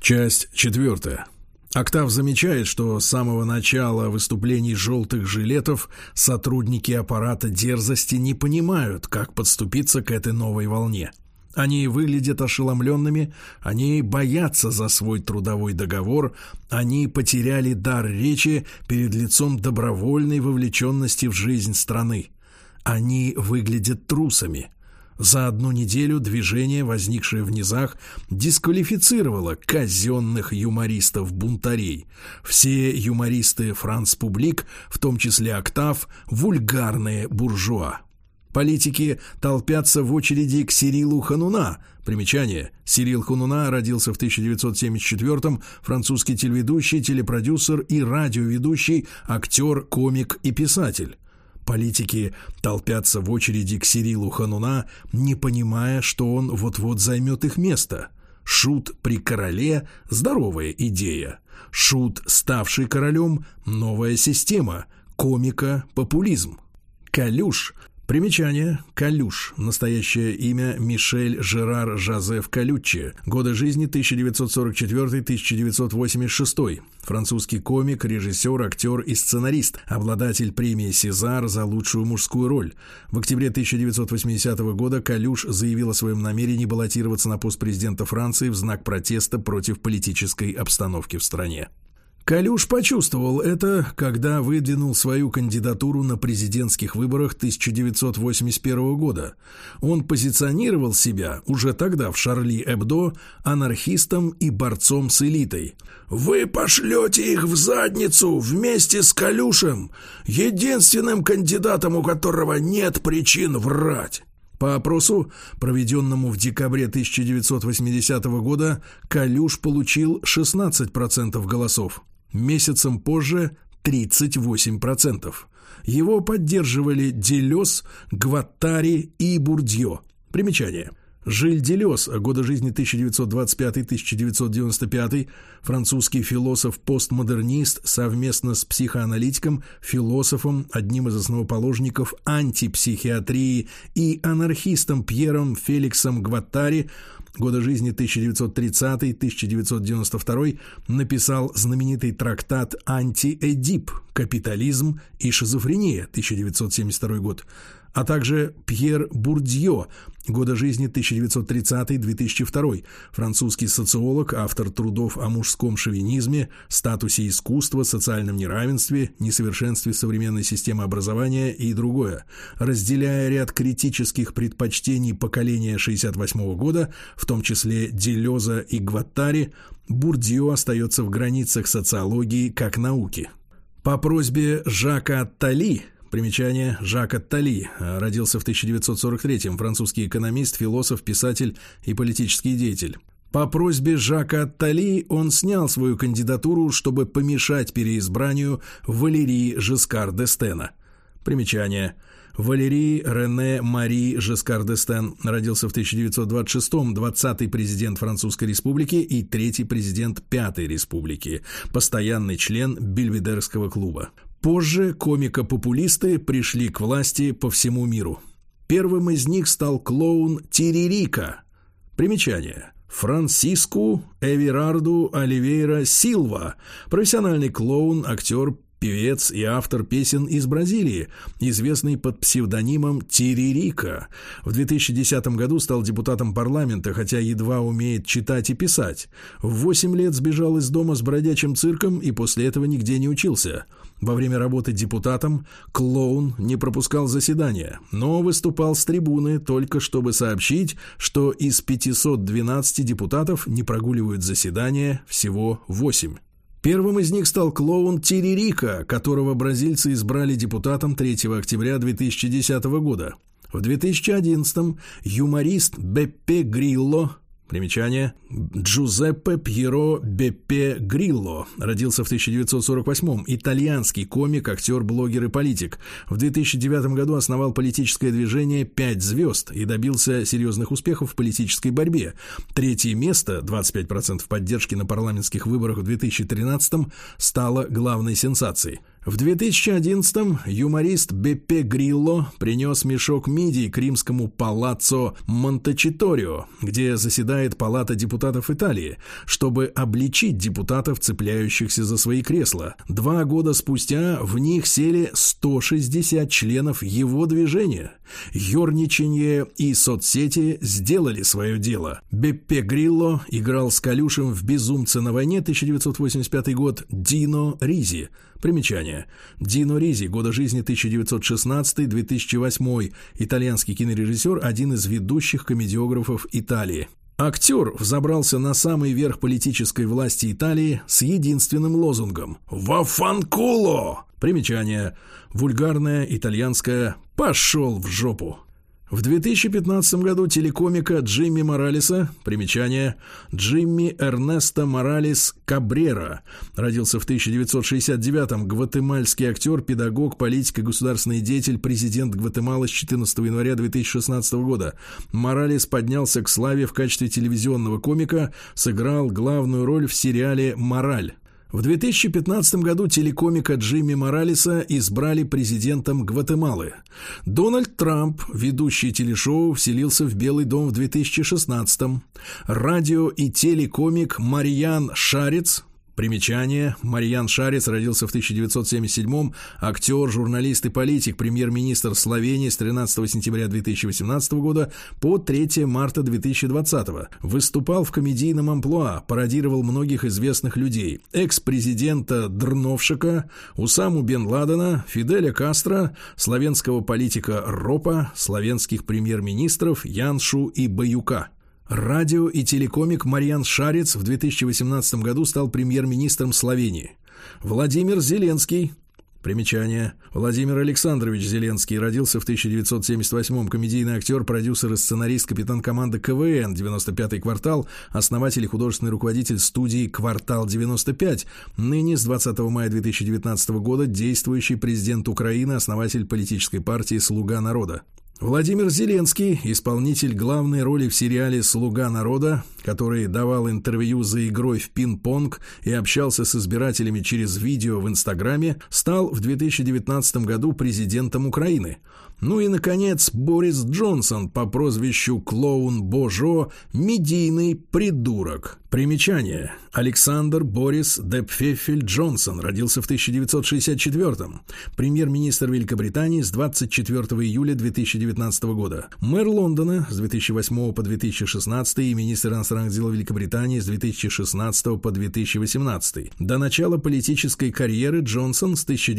Часть 4. Октав замечает, что с самого начала выступлений «желтых жилетов» сотрудники аппарата дерзости не понимают, как подступиться к этой новой волне. Они выглядят ошеломленными, они боятся за свой трудовой договор, они потеряли дар речи перед лицом добровольной вовлеченности в жизнь страны. Они выглядят трусами. За одну неделю движение, возникшее в низах, дисквалифицировало казенных юмористов-бунтарей. Все юмористы «Франс Публик», в том числе «Октав», вульгарные буржуа. Политики толпятся в очереди к Сирилу Хануна. Примечание. Сирил Хануна родился в 1974-м, французский телеведущий, телепродюсер и радиоведущий, актер, комик и писатель. Политики толпятся в очереди к Сирилу Хануна, не понимая, что он вот-вот займет их место. Шут при короле – здоровая идея. Шут, ставший королем – новая система. Комика – популизм. Калюш. Примечание. Калюш. Настоящее имя Мишель Жерар Жозеф Калюччи. Годы жизни 1944-1986. Французский комик, режиссер, актер и сценарист. Обладатель премии «Сезар» за лучшую мужскую роль. В октябре 1980 года Калюш заявил о своем намерении баллотироваться на пост президента Франции в знак протеста против политической обстановки в стране. Калюш почувствовал это, когда выдвинул свою кандидатуру на президентских выборах 1981 года. Он позиционировал себя уже тогда в «Шарли Эбдо» анархистом и борцом с элитой. «Вы пошлете их в задницу вместе с Калюшем, единственным кандидатом, у которого нет причин врать». По опросу, проведенному в декабре 1980 года, Калюш получил 16% голосов. Месяцем позже 38%. Его поддерживали Делез, Гваттари и Бурдье. Примечание. Жиль Делез, годы жизни 1925-1995, французский философ-постмодернист, совместно с психоаналитиком, философом, одним из основоположников антипсихиатрии и анархистом Пьером Феликсом Гваттари, годы жизни 1930-1992, написал знаменитый трактат «Антиэдип. Капитализм и шизофрения», 1972 год, а также Пьер Бурдье, годы жизни 1930-2002, французский социолог, автор трудов о мужском шовинизме, статусе искусства, социальном неравенстве, несовершенстве современной системы образования и другое. Разделяя ряд критических предпочтений поколения 1968 года, в том числе Делеза и Гваттари, Бурдье остается в границах социологии как науки. По просьбе Жака Аттали. Примечание. Жак Аттали родился в 1943-м, французский экономист, философ, писатель и политический деятель. По просьбе Жака Аттали он снял свою кандидатуру, чтобы помешать переизбранию Валерии Жескар д'Эстена. Примечание. Валерий Рене Мари Жескар д'Эстен родился в 1926-м, 20-й президент Французской Республики и 3-й президент 5-й Республики, постоянный член Бельведерского клуба. Позже комико-популисты пришли к власти по всему миру. Первым из них стал клоун Тиририка. Примечание. Франсиску Эверарду Оливейра Силва, профессиональный клоун, актер, певец и автор песен из Бразилии, известный под псевдонимом Тиририка. В 2010 году стал депутатом парламента, хотя едва умеет читать и писать. В 8 лет сбежал из дома с бродячим цирком и после этого нигде не учился. Во время работы депутатом клоун не пропускал заседания, но выступал с трибуны только чтобы сообщить, что из 512 депутатов не прогуливают заседания всего 8. Первым из них стал клоун Тиририка, которого бразильцы избрали депутатом 3 октября 2010 года. В 2011-м юморист Беппе Грилло, примечание, Джузеппе Пьеро Беппе Грилло, родился в 1948-м, итальянский комик, актер, блогер и политик. В 2009 году основал политическое движение «5 звезд» и добился серьезных успехов в политической борьбе. 3-е место, 25% поддержки на парламентских выборах в 2013-м, стало главной сенсацией. В 2011-м юморист Беппе Грилло принес мешок мидий к римскому палаццо Монтечиторио, где заседает Палата депутатов Италии, чтобы обличить депутатов, цепляющихся за свои кресла. 2 года спустя в них сели 160 членов его движения. Ёрничанье и соцсети сделали свое дело. Беппе Грилло играл с Калюшем в «Безумце на войне» 1985 год Дино Ризи. Примечание. Дино Ризи, года жизни 1916-2008, итальянский кинорежиссер, один из ведущих комедиографов Италии. Актер взобрался на самый верх политической власти Италии с единственным лозунгом «Вафанкуло». Примечание. Вульгарное итальянское «пошел в жопу». В 2015 году телекомика Джимми Моралеса, примечание, Джимми Эрнесто Моралес Кабрера, родился в 1969-м, гватемальский актер, педагог, политик и государственный деятель, президент Гватемалы с 14 января 2016 года. Моралес поднялся к славе в качестве телевизионного комика, сыграл главную роль в сериале «Мораль». В 2015 году телекомика Джимми Моралеса избрали президентом Гватемалы. Дональд Трамп, ведущий телешоу, вселился в Белый дом в 2016-м. Радио- и телекомик Марьян Шарец, примечание, Марьян Шарец родился в 1977-м, актер, журналист и политик, премьер-министр Словении с 13 сентября 2018 года по 3 марта 2020. Выступал в комедийном амплуа, пародировал многих известных людей: экс-президента Дрновшика, Усаму бен Ладена, Фиделя Кастро, словенского политика Ропа, словенских премьер-министров Яншу и Баюка. Радио- и телекомик Марьян Шарец в 2018 году стал премьер-министром Словении. Владимир Зеленский, примечание, Владимир Александрович Зеленский, родился в 1978-м, комедийный актер, продюсер и сценарист, капитан команды КВН, 95-й квартал, основатель и художественный руководитель студии «Квартал 95», ныне с 20 мая 2019 года действующий президент Украины, основатель политической партии «Слуга народа». Владимир Зеленский, исполнитель главной роли в сериале «Слуга народа», который давал интервью за игрой в пинг-понг и общался с избирателями через видео в Инстаграме, стал в 2019 году президентом Украины. Ну и, наконец, Борис Джонсон по прозвищу Клоун Божо, медийный придурок. Примечание. Александр Борис де Пфеффель Джонсон родился в 1964-м. Премьер-министр Великобритании с 24 июля 2019 года. Мэр Лондона с 2008 по 2016 и министр иностранных дел Великобритании с 2016 по 2018. До начала политической карьеры Джонсон с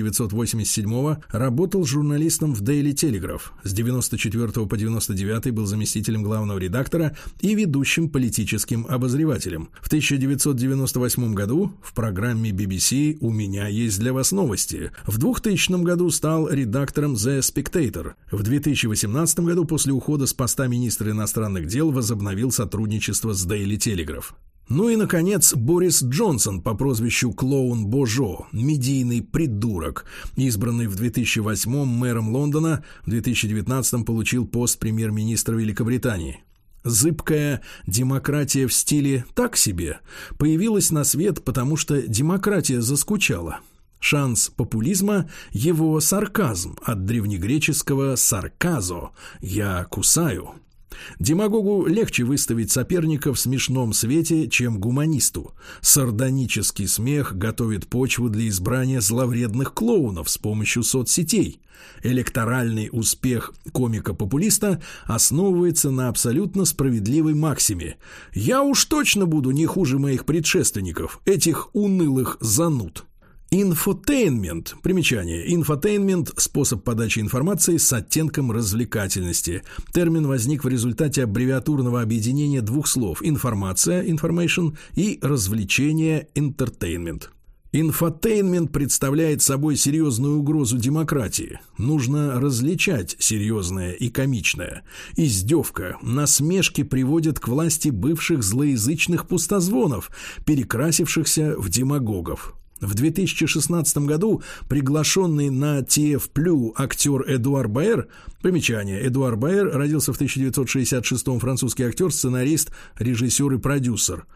1987 работал журналистом в Daily Telegraph. С 94 по 99 был заместителем главного редактора и ведущим политическим обозревателем. В 1998 году в программе BBC «У меня есть для вас новости». В 2000 году стал редактором The Spectator. В 2018 году после ухода с поста министра иностранных дел возобновил сотрудничество с Daily Telegraph. Ну и, наконец, Борис Джонсон по прозвищу Клоун Божо, медийный придурок, избранный в 2008-м мэром Лондона, в 2019-м получил пост премьер-министра Великобритании. Зыбкая демократия в стиле «так себе» появилась на свет, потому что демократия заскучала. Шанс популизма – его сарказм, от древнегреческого «сарказо» – «я кусаю». Демагогу легче выставить соперника в смешном свете, чем гуманисту. Сардонический смех готовит почву для избрания зловредных клоунов с помощью соцсетей. Электоральный успех комика-популиста основывается на абсолютно справедливой максиме: «Я уж точно буду не хуже моих предшественников, этих унылых зануд». Инфотейнмент. Примечание. Инфотейнмент – способ подачи информации с оттенком развлекательности. Термин возник в результате аббревиатурного объединения двух слов: информация – information и развлечение – entertainment. Инфотейнмент представляет собой серьезную угрозу демократии. Нужно различать серьезное и комичное. Издевка, насмешки приводят к власти бывших злоязычных пустозвонов, перекрасившихся в демагогов. В 2016 году приглашенный на TF+ актер Эдуар Баэр, примечание, Эдуар Баэр родился в 1966-м, французский актер, сценарист, режиссер и продюсер.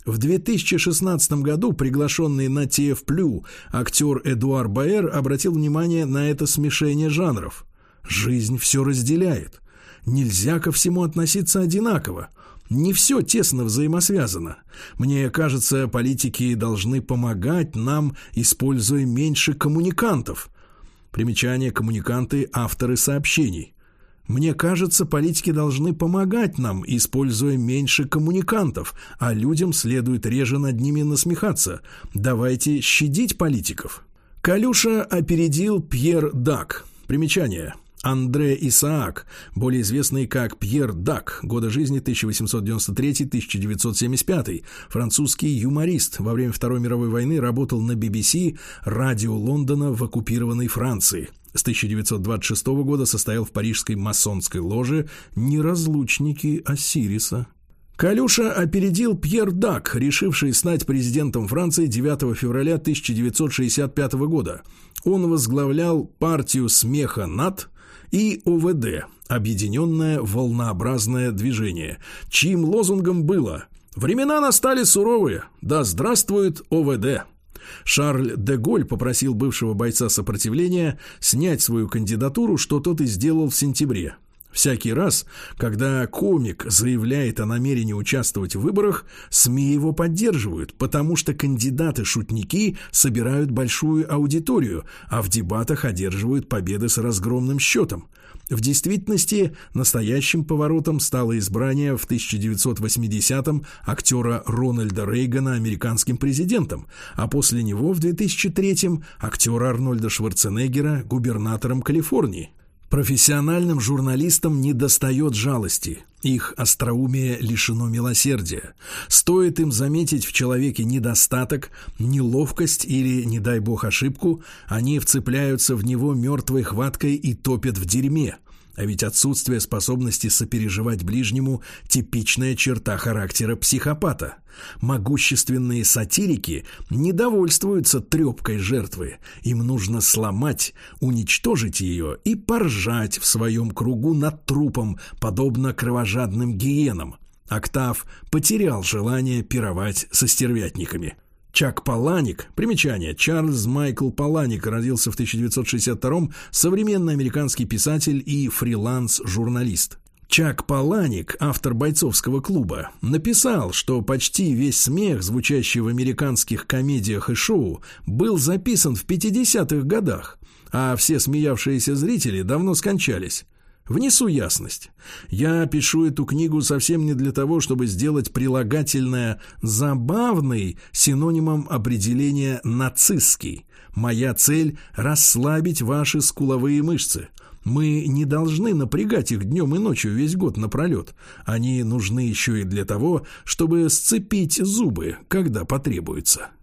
В 2016 году приглашенный на TF+ актер Эдуар Баэр обратил внимание на это смешение жанров. Жизнь все разделяет. Нельзя ко всему относиться одинаково. Не все тесно взаимосвязано. Мне кажется, политики должны помогать нам, используя меньше коммуникантов. Примечание: коммуниканты – авторы сообщений. Мне кажется, политики должны помогать нам, используя меньше коммуникантов, а людям следует реже над ними насмехаться. Давайте щадить политиков. Калюша опередил Пьер Дак. Примечание: Андре Исаак, более известный как Пьер Дак, годы жизни 1893-1975, французский юморист, во время Второй мировой войны работал на BBC, радио Лондона в оккупированной Франции. С 1926 года состоял в парижской масонской ложе «Неразлучники Осириса». Калюша опередил Пьер Дак, решивший стать президентом Франции 9 февраля 1965 года. Он возглавлял партию смеха НАТ и ОВД, Объединенное волнообразное движение, чьим лозунгом было «Времена настали суровые, да здравствует ОВД». Шарль де Голль попросил бывшего бойца сопротивления снять свою кандидатуру, что тот и сделал в сентябре. Всякий раз, когда комик заявляет о намерении участвовать в выборах, СМИ его поддерживают, потому что кандидаты-шутники собирают большую аудиторию, а в дебатах одерживают победы с разгромным счетом. В действительности настоящим поворотом стало избрание в 1980-м актера Рональда Рейгана американским президентом, а после него в 2003-м актера Арнольда Шварценеггера губернатором Калифорнии. Профессиональным журналистам недостает жалости, их остроумие лишено милосердия. Стоит им заметить в человеке недостаток, неловкость или, не дай бог, ошибку, они вцепляются в него мертвой хваткой и топят в дерьме. А ведь отсутствие способности сопереживать ближнему – типичная черта характера психопата. Могущественные сатирики не довольствуются трепкой жертвы. Им нужно сломать, уничтожить ее и поржать в своем кругу над трупом, подобно кровожадным гиенам. Октав потерял желание пировать со стервятниками. Чак Паланик, примечание: Чарльз Майкл Паланик родился в 1962-м, современный американский писатель и фриланс-журналист. Чак Паланик, автор «Бойцовского клуба», написал, что почти весь смех, звучащий в американских комедиях и шоу, был записан в 50-х годах, а все смеявшиеся зрители давно скончались. Внесу ясность. Я пишу эту книгу совсем не для того, чтобы сделать прилагательное «забавный» синонимом определения «нацистский». Моя цель – расслабить ваши скуловые мышцы. Мы не должны напрягать их днем и ночью весь год напролет. Они нужны еще и для того, чтобы сцепить зубы, когда потребуется.